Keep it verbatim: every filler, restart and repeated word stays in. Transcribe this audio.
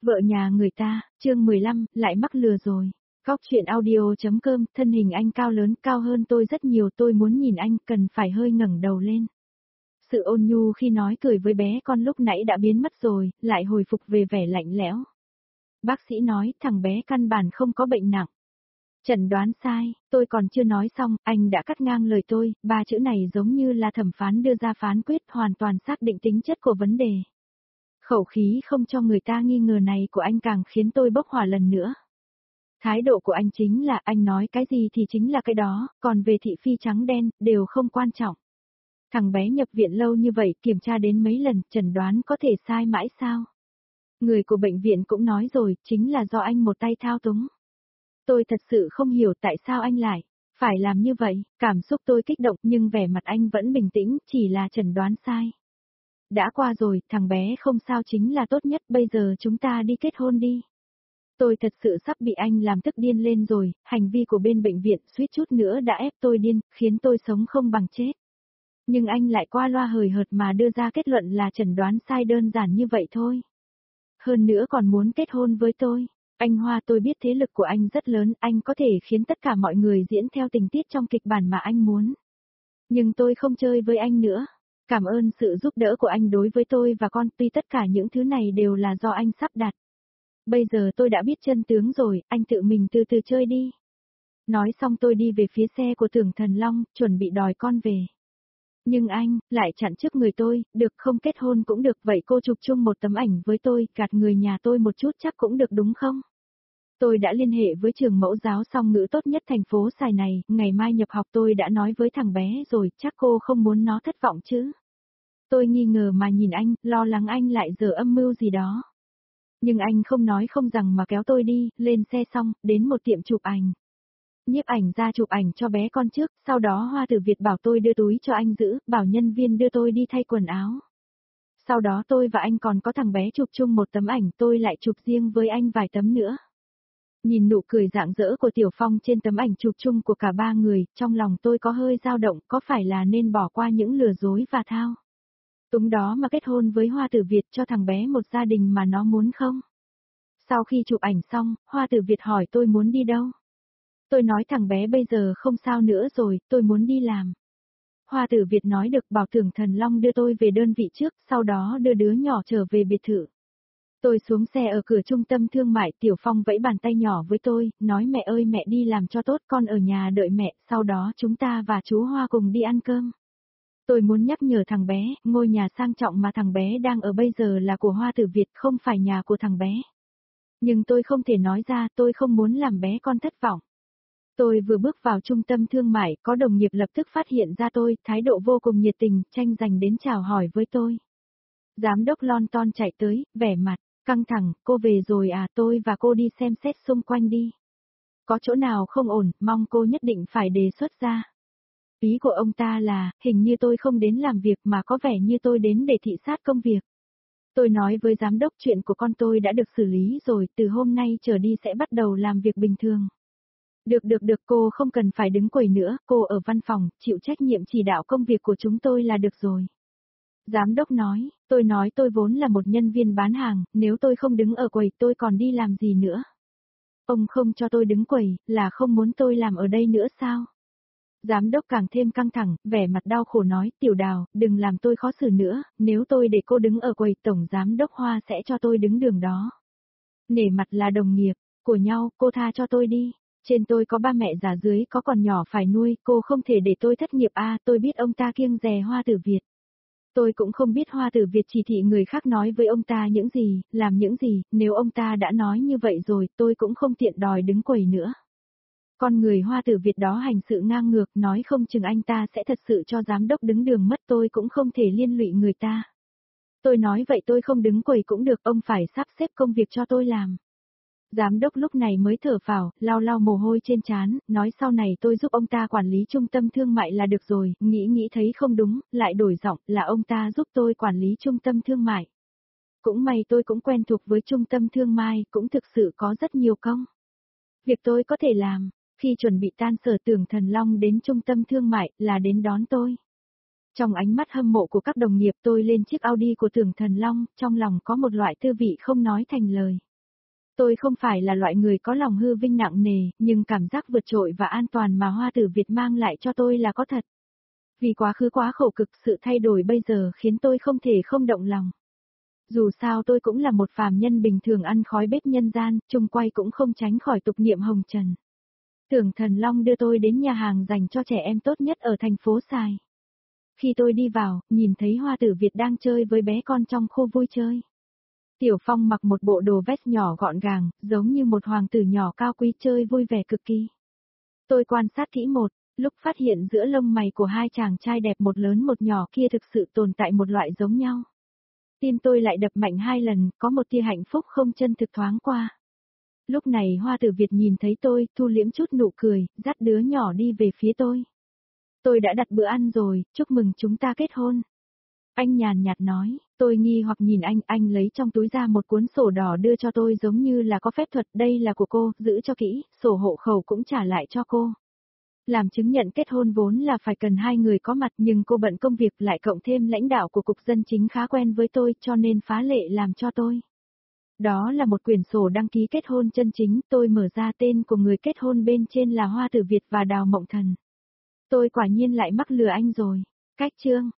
Vợ nhà người ta, chương mười lăm, lại mắc lừa rồi. Góc chuyện audio.com, thân hình anh cao lớn, cao hơn tôi rất nhiều, tôi muốn nhìn anh, cần phải hơi ngẩng đầu lên. Sự ôn nhu khi nói cười với bé con lúc nãy đã biến mất rồi, lại hồi phục về vẻ lạnh lẽo. Bác sĩ nói, thằng bé căn bản không có bệnh nặng. Chẩn đoán sai, tôi còn chưa nói xong, anh đã cắt ngang lời tôi, ba chữ này giống như là thẩm phán đưa ra phán quyết hoàn toàn xác định tính chất của vấn đề. Khẩu khí không cho người ta nghi ngờ này của anh càng khiến tôi bốc hỏa lần nữa. Thái độ của anh chính là anh nói cái gì thì chính là cái đó, còn về thị phi trắng đen, đều không quan trọng. Thằng bé nhập viện lâu như vậy, kiểm tra đến mấy lần, chẩn đoán có thể sai mãi sao? Người của bệnh viện cũng nói rồi, chính là do anh một tay thao túng. Tôi thật sự không hiểu tại sao anh lại phải làm như vậy, cảm xúc tôi kích động nhưng vẻ mặt anh vẫn bình tĩnh, chỉ là chẩn đoán sai. Đã qua rồi, thằng bé không sao chính là tốt nhất, bây giờ chúng ta đi kết hôn đi. Tôi thật sự sắp bị anh làm tức điên lên rồi, hành vi của bên bệnh viện suýt chút nữa đã ép tôi điên, khiến tôi sống không bằng chết. Nhưng anh lại qua loa hời hợt mà đưa ra kết luận là chẩn đoán sai đơn giản như vậy thôi. Hơn nữa còn muốn kết hôn với tôi. Anh Hoa, tôi biết thế lực của anh rất lớn, anh có thể khiến tất cả mọi người diễn theo tình tiết trong kịch bản mà anh muốn. Nhưng tôi không chơi với anh nữa. Cảm ơn sự giúp đỡ của anh đối với tôi và con, tuy tất cả những thứ này đều là do anh sắp đặt. Bây giờ tôi đã biết chân tướng rồi, anh tự mình từ từ chơi đi. Nói xong tôi đi về phía xe của Tưởng Thần Long, chuẩn bị đòi con về. Nhưng anh, lại chặn trước người tôi, được không kết hôn cũng được, vậy cô chụp chung một tấm ảnh với tôi, gạt người nhà tôi một chút chắc cũng được đúng không? Tôi đã liên hệ với trường mẫu giáo song ngữ tốt nhất thành phố Sài này, ngày mai nhập học tôi đã nói với thằng bé rồi, chắc cô không muốn nó thất vọng chứ. Tôi nghi ngờ mà nhìn anh, lo lắng anh lại dở âm mưu gì đó. Nhưng anh không nói không rằng mà kéo tôi đi, lên xe xong, đến một tiệm chụp ảnh. Nhiếp ảnh ra chụp ảnh cho bé con trước, sau đó Hoa Tử Việt bảo tôi đưa túi cho anh giữ, bảo nhân viên đưa tôi đi thay quần áo. Sau đó tôi và anh còn có thằng bé chụp chung một tấm ảnh, tôi lại chụp riêng với anh vài tấm nữa. Nhìn nụ cười rạng rỡ của Tiểu Phong trên tấm ảnh chụp chung của cả ba người, trong lòng tôi có hơi dao động, có phải là nên bỏ qua những lừa dối và thao túng đó mà kết hôn với Hoa Tử Việt cho thằng bé một gia đình mà nó muốn không? Sau khi chụp ảnh xong, Hoa Tử Việt hỏi tôi muốn đi đâu? Tôi nói thằng bé bây giờ không sao nữa rồi, tôi muốn đi làm. Hoa Tử Việt nói được, bảo Tưởng Thần Long đưa tôi về đơn vị trước, sau đó đưa đứa nhỏ trở về biệt thự. Tôi xuống xe ở cửa trung tâm thương mại, Tiểu Phong vẫy bàn tay nhỏ với tôi, nói mẹ ơi mẹ đi làm cho tốt, con ở nhà đợi mẹ, sau đó chúng ta và chú Hoa cùng đi ăn cơm. Tôi muốn nhắc nhở thằng bé, ngôi nhà sang trọng mà thằng bé đang ở bây giờ là của Hoa Tử Việt, không phải nhà của thằng bé. Nhưng tôi không thể nói ra, tôi không muốn làm bé con thất vọng. Tôi vừa bước vào trung tâm thương mại, có đồng nghiệp lập tức phát hiện ra tôi, thái độ vô cùng nhiệt tình, tranh giành đến chào hỏi với tôi. Giám đốc Lon Ton chạy tới, vẻ mặt căng thẳng, cô về rồi à, tôi và cô đi xem xét xung quanh đi. Có chỗ nào không ổn, mong cô nhất định phải đề xuất ra. Ý của ông ta là, hình như tôi không đến làm việc mà có vẻ như tôi đến để thị sát công việc. Tôi nói với giám đốc chuyện của con tôi đã được xử lý rồi, từ hôm nay trở đi sẽ bắt đầu làm việc bình thường. Được được được, cô không cần phải đứng quầy nữa, cô ở văn phòng, chịu trách nhiệm chỉ đạo công việc của chúng tôi là được rồi. Giám đốc nói, tôi nói tôi vốn là một nhân viên bán hàng, nếu tôi không đứng ở quầy tôi còn đi làm gì nữa. Ông không cho tôi đứng quầy, là không muốn tôi làm ở đây nữa sao? Giám đốc càng thêm căng thẳng, vẻ mặt đau khổ nói, Tiểu Đào, đừng làm tôi khó xử nữa, nếu tôi để cô đứng ở quầy tổng giám đốc Hoa sẽ cho tôi đứng đường đó. Nể mặt là đồng nghiệp của nhau, cô tha cho tôi đi. Trên tôi có ba mẹ già, dưới có còn nhỏ phải nuôi, cô không thể để tôi thất nghiệp a. Tôi biết ông ta kiêng dè Hoa Tử Việt. Tôi cũng không biết Hoa Tử Việt chỉ thị người khác nói với ông ta những gì, làm những gì, nếu ông ta đã nói như vậy rồi, tôi cũng không tiện đòi đứng quầy nữa. Con người Hoa Tử Việt đó hành sự ngang ngược, nói không chừng anh ta sẽ thật sự cho giám đốc đứng đường mất, tôi cũng không thể liên lụy người ta. Tôi nói vậy tôi không đứng quầy cũng được, ông phải sắp xếp công việc cho tôi làm. Giám đốc lúc này mới thở phào, lau lau mồ hôi trên trán, nói sau này tôi giúp ông ta quản lý trung tâm thương mại là được rồi, nghĩ nghĩ thấy không đúng, lại đổi giọng, là ông ta giúp tôi quản lý trung tâm thương mại. Cũng may tôi cũng quen thuộc với trung tâm thương mại, cũng thực sự có rất nhiều công việc tôi có thể làm. Khi chuẩn bị tan sở, Tưởng Thần Long đến trung tâm thương mại, là đến đón tôi. Trong ánh mắt hâm mộ của các đồng nghiệp, tôi lên chiếc Audi của Tưởng Thần Long, trong lòng có một loại tư vị không nói thành lời. Tôi không phải là loại người có lòng hư vinh nặng nề, nhưng cảm giác vượt trội và an toàn mà Hoa Tử Việt mang lại cho tôi là có thật. Vì quá khứ quá khổ cực, sự thay đổi bây giờ khiến tôi không thể không động lòng. Dù sao tôi cũng là một phàm nhân bình thường ăn khói bếp nhân gian, chung quay cũng không tránh khỏi tục niệm hồng trần. Tưởng Thần Long đưa tôi đến nhà hàng dành cho trẻ em tốt nhất ở thành phố Sài. Khi tôi đi vào, nhìn thấy Hoa Tử Việt đang chơi với bé con trong khu vui chơi. Tiểu Phong mặc một bộ đồ vest nhỏ gọn gàng, giống như một hoàng tử nhỏ cao quý chơi vui vẻ cực kỳ. Tôi quan sát kỹ một, lúc phát hiện giữa lông mày của hai chàng trai đẹp một lớn một nhỏ kia thực sự tồn tại một loại giống nhau. Tim tôi lại đập mạnh hai lần, có một tia hạnh phúc không chân thực thoáng qua. Lúc này Hoa Tử Việt nhìn thấy tôi, thu liễm chút nụ cười, dắt đứa nhỏ đi về phía tôi. Tôi đã đặt bữa ăn rồi, chúc mừng chúng ta kết hôn. Anh nhàn nhạt nói, tôi nghi hoặc nhìn anh, anh lấy trong túi ra một cuốn sổ đỏ đưa cho tôi giống như là có phép thuật, đây là của cô, giữ cho kỹ, sổ hộ khẩu cũng trả lại cho cô. Làm chứng nhận kết hôn vốn là phải cần hai người có mặt nhưng cô bận công việc lại cộng thêm lãnh đạo của Cục Dân Chính khá quen với tôi cho nên phá lệ làm cho tôi. Đó là một quyển sổ đăng ký kết hôn chân chính, tôi mở ra tên của người kết hôn bên trên là Hoa Tử Việt và Đào Mộng Thần. Tôi quả nhiên lại mắc lừa anh rồi. Cách chương